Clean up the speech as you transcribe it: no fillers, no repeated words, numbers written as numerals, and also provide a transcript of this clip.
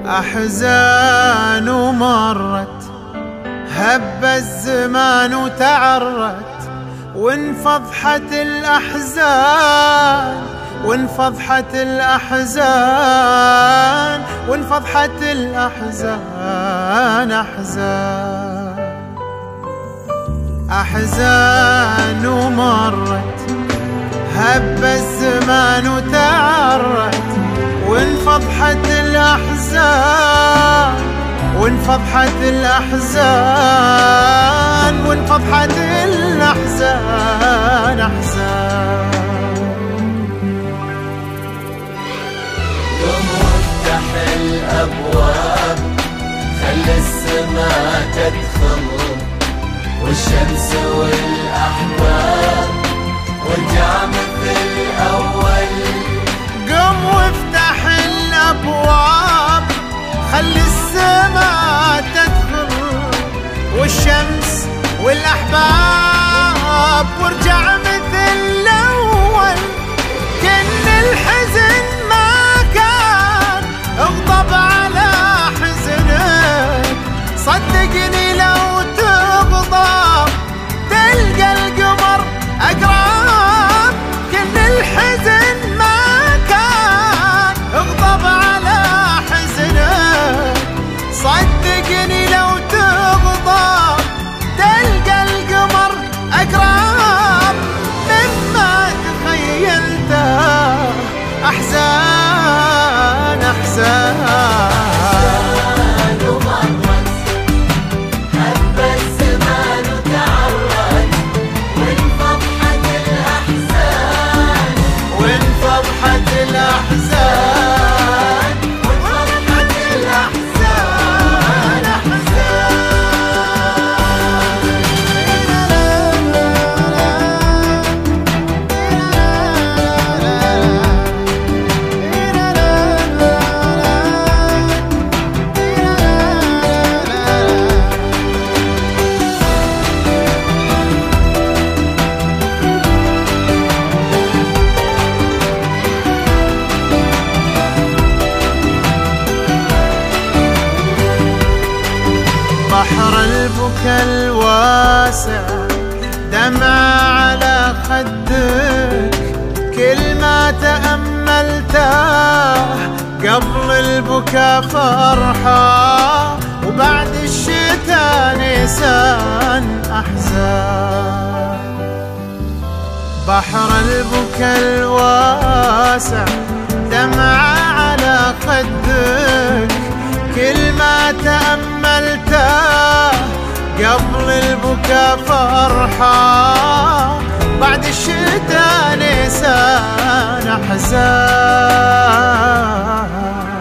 أحزان ومرت، هب الزمان وتعرت، وانفضحت الأحزان، وانفضحت الأحزان، وانفضحت الأحزان. أحزان ومرت، هب الزمان وتعرت، وانفضحت الأحزان، وانفضحت الأحزان، وانفضحت الأحزان. قم وافتح الأبواب، خلي السماء تدخل، والشمس والأحباب وارجع مثل الأول. قم وافتح الأبواب، خلي السماء تدخل، والشمس والأحباب وارجع مثل الأول. كن الحزن ما كان، اغضب على حزنك، صدقني لو تغضب تلقى القمر أقرب. كن الحزن ما كان، اغضب على حزنك، صدقني لو تغضب تلقى القمر أقرب مما تخيلته. أحزان أحزان بحر البكا الواسع، دمع على خدك، كل ما تأملته قبل البكا فرحة، وبعد الشتاء نيسان أحزان. بحر البكا الواسع، دمع على خدك، كل ما تأملته قبل البكا فرحة، بعد الشتاء نيسان أحزان.